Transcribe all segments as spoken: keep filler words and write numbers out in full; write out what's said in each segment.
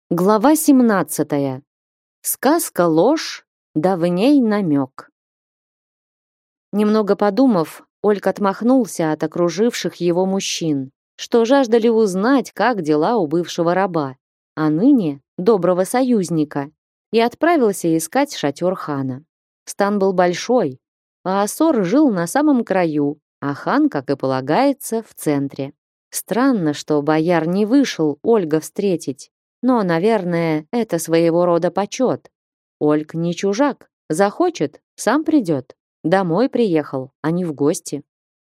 Глава семнадцатая. Сказка ложь, да в ней намек. Немного подумав, Ольг отмахнулся от окруживших его мужчин, что жаждали узнать, как дела у бывшего раба, а ныне доброго союзника, и отправился искать шатер хана. Стан был большой, а Асор жил на самом краю, а хан, как и полагается, в центре. Странно, что бояр не вышел Ольга встретить. Но, наверное, это своего рода почет. Ольг не чужак. Захочет, сам придет. Домой приехал, а не в гости.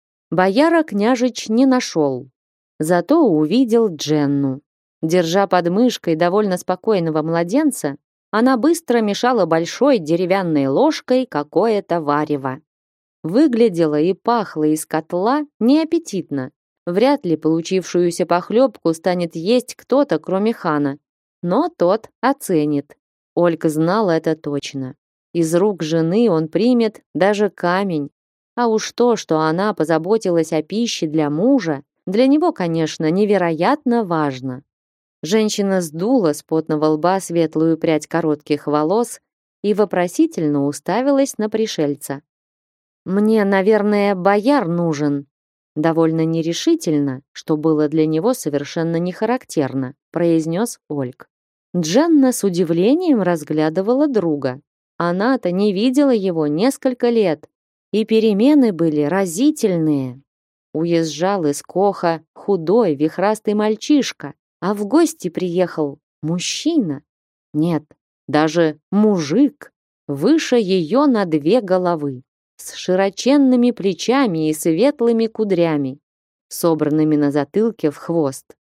Бояра княжич не нашел. Зато увидел Дженну. Держа под мышкой довольно спокойного младенца, она быстро мешала большой деревянной ложкой какое-то варево. Выглядело и пахло из котла неаппетитно. Вряд ли получившуюся похлебку станет есть кто-то, кроме хана. Но тот оценит. Ольга знала это точно. Из рук жены он примет даже камень. А уж то, что она позаботилась о пище для мужа, для него, конечно, невероятно важно. Женщина сдула с потного лба светлую прядь коротких волос и вопросительно уставилась на пришельца. «Мне, наверное, бояр нужен», довольно нерешительно, что было для него совершенно не характерно, произнес Ольг. Дженна с удивлением разглядывала друга. Она-то не видела его несколько лет, и перемены были разительные. Уезжал из Коха худой, вихрастый мальчишка, а в гости приехал мужчина. Нет, даже мужик, выше ее на две головы, с широченными плечами и светлыми кудрями, собранными на затылке в хвост.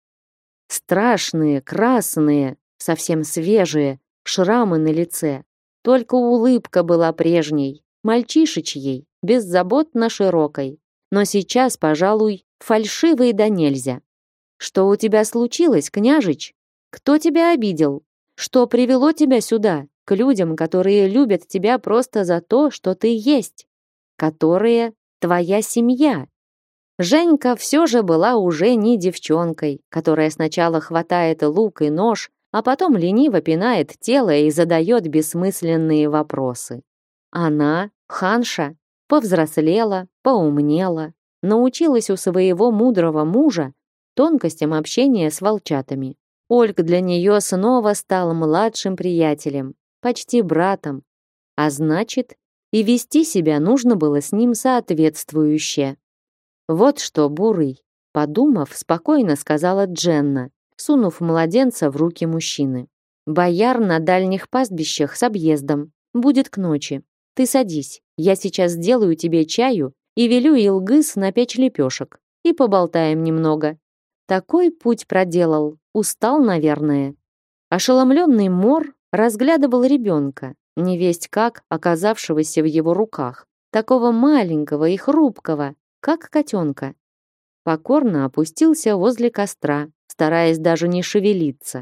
Страшные, красные, совсем свежие, шрамы на лице. Только улыбка была прежней, мальчишечьей, беззаботно широкой. Но сейчас, пожалуй, фальшивой да нельзя. «Что у тебя случилось, княжич? Кто тебя обидел? Что привело тебя сюда, к людям, которые любят тебя просто за то, что ты есть? Которые твоя семья?» Женька все же была уже не девчонкой, которая сначала хватает лук и нож, а потом лениво пинает тело и задает бессмысленные вопросы. Она, ханша, повзрослела, поумнела, научилась у своего мудрого мужа тонкостям общения с волчатами. Ольг для нее снова стал младшим приятелем, почти братом, а значит, и вести себя нужно было с ним соответствующе. «Вот что, Бурый», — подумав, спокойно сказала Дженна, сунув младенца в руки мужчины. «Бояр на дальних пастбищах с объездом. Будет к ночи. Ты садись, я сейчас сделаю тебе чаю и велю Илгыз напечь лепешек. И поболтаем немного. Такой путь проделал, устал, наверное». Ошеломленный Мор разглядывал ребенка, невесть как оказавшегося в его руках, такого маленького и хрупкого, как котенка. Покорно опустился возле костра, стараясь даже не шевелиться.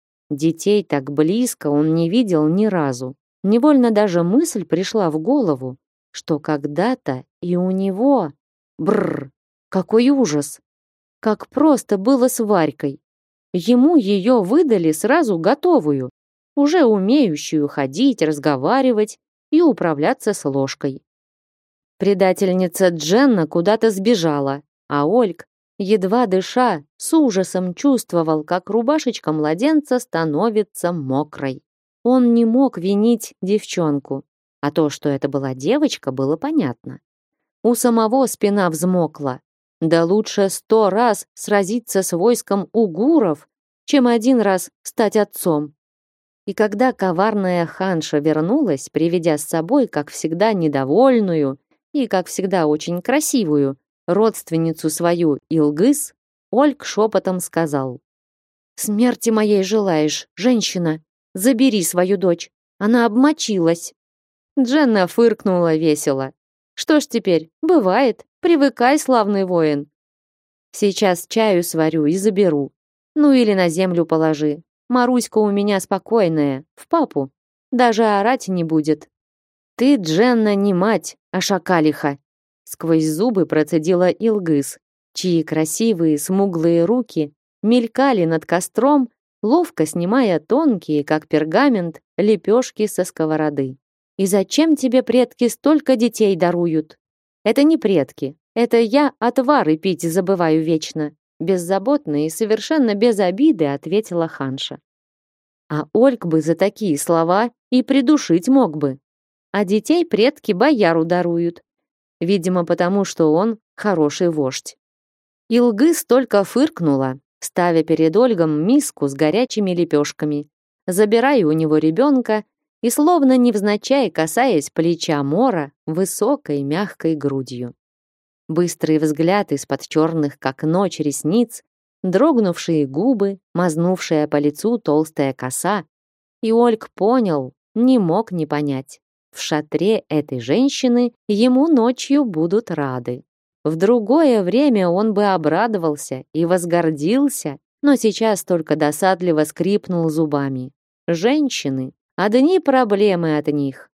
Детей так близко он не видел ни разу. Невольно даже мысль пришла в голову, что когда-то и у него... Бррр, какой ужас! Как просто было с Варькой. Ему ее выдали сразу готовую, уже умеющую ходить, разговаривать и управляться с ложкой. Предательница Дженна куда-то сбежала, а Ольг, едва дыша, с ужасом чувствовал, как рубашечка младенца становится мокрой. Он не мог винить девчонку, а то, что это была девочка, было понятно. У самого спина взмокла. Да лучше сто раз сразиться с войском угуров, чем один раз стать отцом. И когда коварная ханша вернулась, приведя с собой, как всегда, недовольную и, как всегда, очень красивую родственницу свою Илгыз, Ольг шепотом сказал: «Смерти моей желаешь, женщина? Забери свою дочь, она обмочилась». Дженна фыркнула весело. «Что ж теперь, бывает, привыкай, славный воин. Сейчас чаю сварю и заберу. Ну или на землю положи. Маруська у меня спокойная, в папу. Даже орать не будет». «Ты, Дженна, не мать, а шакалиха!» Сквозь зубы процедила Илгыз, чьи красивые смуглые руки мелькали над костром, ловко снимая тонкие, как пергамент, лепешки со сковороды. «И зачем тебе предки столько детей даруют?» «Это не предки, это я отвары пить забываю вечно», беззаботно и совершенно без обиды ответила ханша. А Ольг бы за такие слова и придушить мог бы. А детей предки бояру даруют. Видимо, потому что он хороший вождь. Илгыз только фыркнула, ставя перед Ольгом миску с горячими лепешками, забирая у него ребенка и словно невзначай касаясь плеча Мора высокой мягкой грудью. Быстрый взгляд из-под черных, как ночь, ресниц, дрогнувшие губы, мазнувшая по лицу толстая коса. И Ольг понял, не мог не понять. В шатре этой женщины ему ночью будут рады. В другое время он бы обрадовался и возгордился, но сейчас только досадливо скрипнул зубами. Женщины, одни проблемы от них.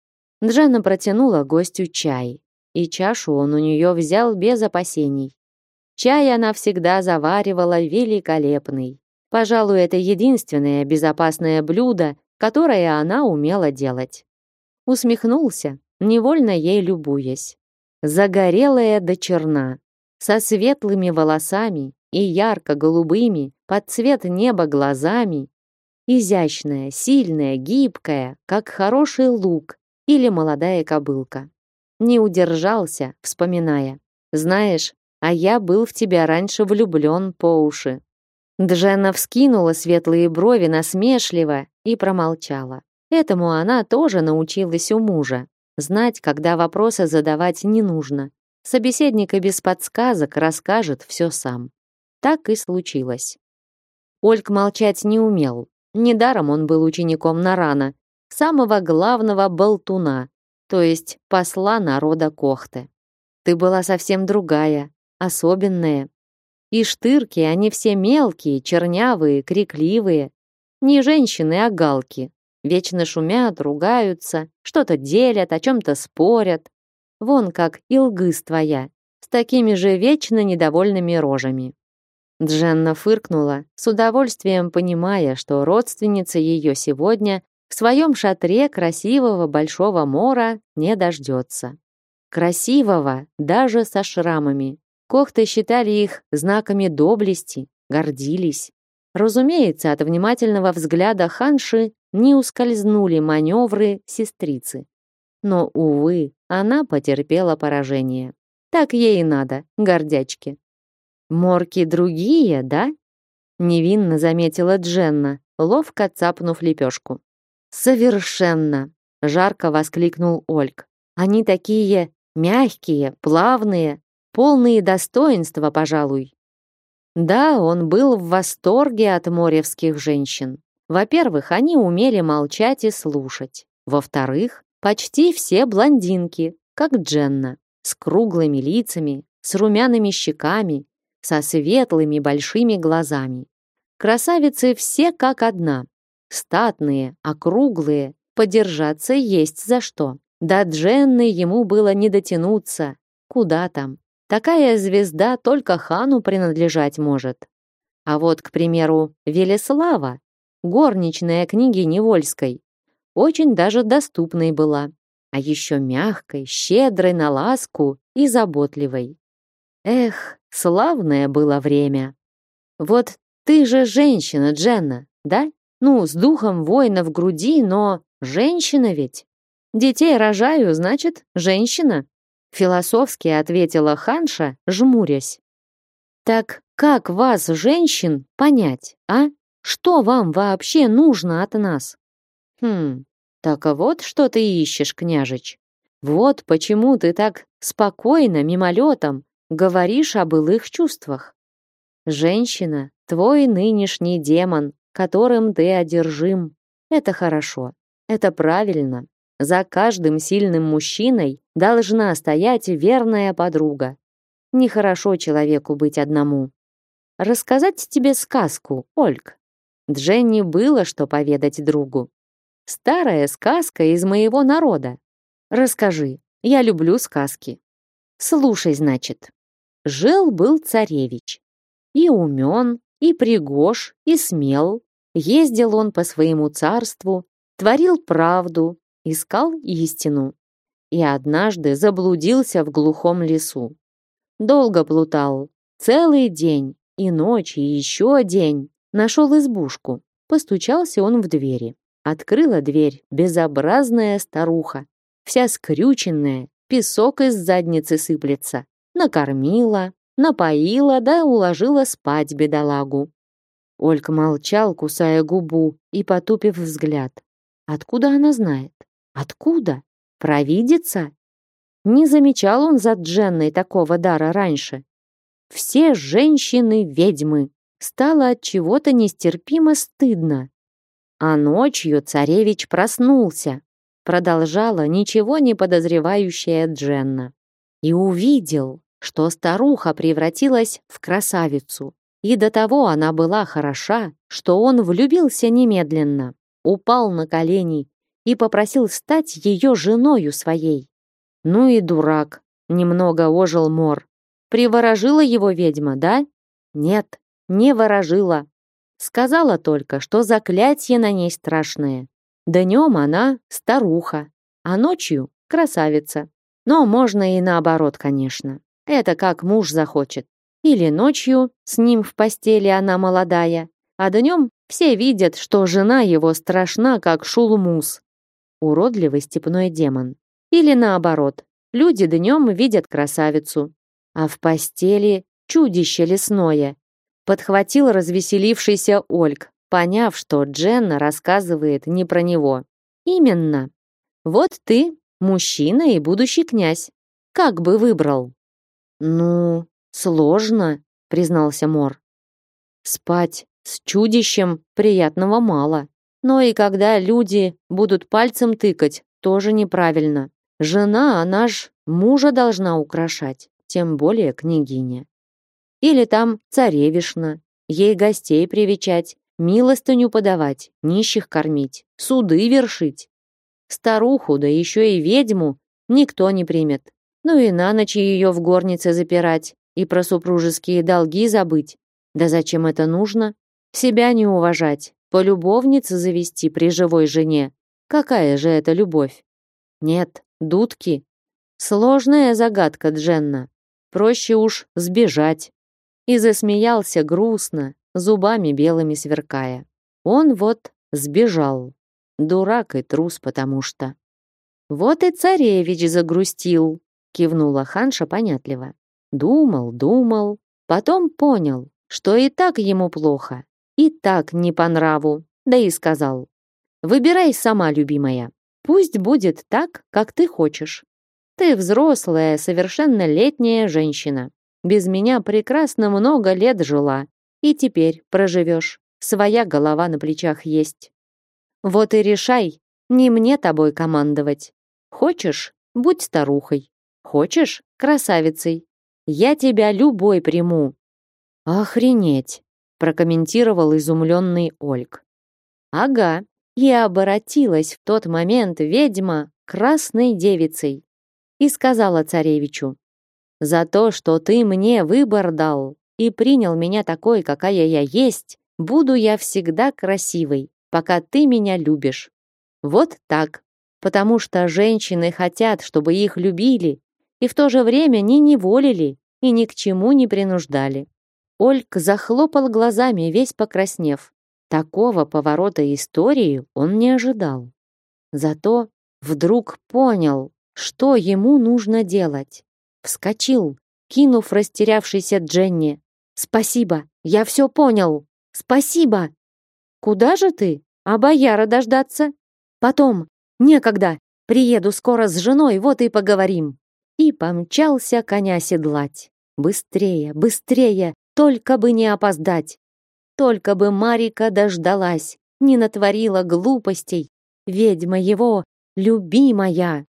Джанна протянула гостю чай, и чашу он у нее взял без опасений. Чай она всегда заваривала великолепный. Пожалуй, это единственное безопасное блюдо, которое она умела делать. Усмехнулся, невольно ей любуясь. Загорелая до черна, со светлыми волосами и ярко-голубыми под цвет неба глазами, изящная, сильная, гибкая, как хороший лук или молодая кобылка. Не удержался, вспоминая. «Знаешь, а я был в тебя раньше влюблен по уши». Дженна вскинула светлые брови насмешливо и промолчала. Этому она тоже научилась у мужа. Знать, когда вопросы задавать не нужно. Собеседник и без подсказок расскажет все сам. Так и случилось. Ольг молчать не умел. Недаром он был учеником Нарана, самого главного болтуна, то есть посла народа Кохты. Ты была совсем другая, особенная. И штырки, они все мелкие, чернявые, крикливые. Не женщины, а галки. Вечно шумят, ругаются, что-то делят, о чем-то спорят. Вон как Илгыз твоя, с такими же вечно недовольными рожами. Дженна фыркнула, с удовольствием понимая, что родственница ее сегодня в своем шатре красивого большого мора не дождется. Красивого даже со шрамами. Кохты считали их знаками доблести, гордились. Разумеется, от внимательного взгляда ханши не ускользнули маневры сестрицы. Но, увы, она потерпела поражение. Так ей и надо, гордячки. «Морки другие, да?» Невинно заметила Дженна, ловко цапнув лепешку. «Совершенно!» — жарко воскликнул Ольг. «Они такие мягкие, плавные, полные достоинства, пожалуй». Да, он был в восторге от моревских женщин. Во-первых, они умели молчать и слушать. Во-вторых, почти все блондинки, как Дженна, с круглыми лицами, с румяными щеками, со светлыми большими глазами. Красавицы все как одна. Статные, округлые, подержаться есть за что. До Дженны ему было не дотянуться. Куда там? Такая звезда только хану принадлежать может. А вот, к примеру, Велеслава, горничная княгини Вольской, очень даже доступной была, а еще мягкой, щедрой на ласку и заботливой. Эх, славное было время. Вот ты же женщина, Дженна, да? Ну, с духом воина в груди, но женщина ведь. Детей рожаю, значит, женщина. Философски ответила ханша, жмурясь. Так как вас, женщин, понять, а? Что вам вообще нужно от нас? Хм, так а вот что ты ищешь, княжич. Вот почему ты так спокойно, мимолетом, говоришь о былых чувствах. Женщина, твой нынешний демон, которым ты одержим. Это хорошо, это правильно. За каждым сильным мужчиной должна стоять верная подруга. Нехорошо человеку быть одному. Рассказать тебе сказку, Ольг. Дженни было что поведать другу. Старая сказка из моего народа. Расскажи, я люблю сказки. Слушай, значит. Жил-был царевич. И умен, и пригож, и смел, Ездил он по своему царству, творил правду, искал истину. И однажды заблудился в глухом лесу. Долго плутал, целый день, и ночь, и еще день. Нашел избушку. Постучался он в двери. Открыла дверь безобразная старуха, вся скрюченная, песок из задницы сыплется. Накормила, напоила, да уложила спать бедолагу. Ольг молчал, кусая губу и потупив взгляд. Откуда она знает? Откуда? Провидица? Не замечал он за Дженной такого дара раньше. Все женщины ведьмы. Стало от чего-то нестерпимо стыдно. А ночью царевич проснулся, продолжала ничего не подозревающая Дженна. И увидел, что старуха превратилась в красавицу. И до того она была хороша, что он влюбился немедленно, упал на колени и попросил стать ее женою своей. Ну и дурак, немного ожил Мор. Приворожила его ведьма, да? Нет, не ворожила. Сказала только, что заклятие на ней страшное. Днем она старуха, а ночью красавица. Но можно и наоборот, конечно. Это как муж захочет. Или ночью с ним в постели она молодая, а днем все видят, что жена его страшна, как шулмус. Уродливый степной демон. Или наоборот, люди днем видят красавицу, а в постели чудище лесное. Подхватил развеселившийся Ольг, поняв, что Дженна рассказывает не про него. Именно. Вот ты, мужчина и будущий князь. Как бы выбрал? Ну, сложно, признался Мор. Спать с чудищем приятного мало. Но и когда люди будут пальцем тыкать, тоже неправильно. Жена, она ж мужа должна украшать, тем более княгиня. Или там царевишна, ей гостей привечать, милостыню подавать, нищих кормить, суды вершить. Старуху, да еще и ведьму, никто не примет. Ну и на ночь ее в горнице запирать и про супружеские долги забыть. Да зачем это нужно? Себя не уважать, полюбовницы завести при живой жене. Какая же это любовь? Нет, дудки. Сложная загадка, Дженна. Проще уж сбежать. И засмеялся грустно, зубами белыми сверкая. Он вот сбежал. Дурак и трус, потому что. Вот и царевич загрустил, кивнула ханша понятливо. Думал, думал, потом понял, что и так ему плохо, и так не по нраву, да и сказал: «Выбирай сама, любимая. Пусть будет так, как ты хочешь. Ты взрослая, совершеннолетняя женщина. Без меня прекрасно много лет жила, и теперь проживешь. Своя голова на плечах есть. Вот и решай, не мне тобой командовать. Хочешь, будь старухой. Хочешь, красавицей. Я тебя любой приму». «Охренеть!» — прокомментировал изумленный Ольг. «Ага, и оборотилась в тот момент ведьма красной девицей и сказала царевичу: «За то, что ты мне выбор дал и принял меня такой, какая я есть, буду я всегда красивой, пока ты меня любишь». Вот так. Потому что женщины хотят, чтобы их любили, и в то же время не неволили и ни к чему не принуждали. Ольг захлопал глазами, весь покраснев. Такого поворота истории он не ожидал. Зато вдруг понял, что ему нужно делать. Вскочил, кинув растерявшейся Дженни: «Спасибо, я все понял! Спасибо!» «Куда же ты? А бояра дождаться?» «Потом, некогда, приеду скоро с женой, вот и поговорим». И помчался коня седлать. Быстрее, быстрее, только бы не опоздать. Только бы Марика дождалась, не натворила глупостей. Ведьма его, любимая.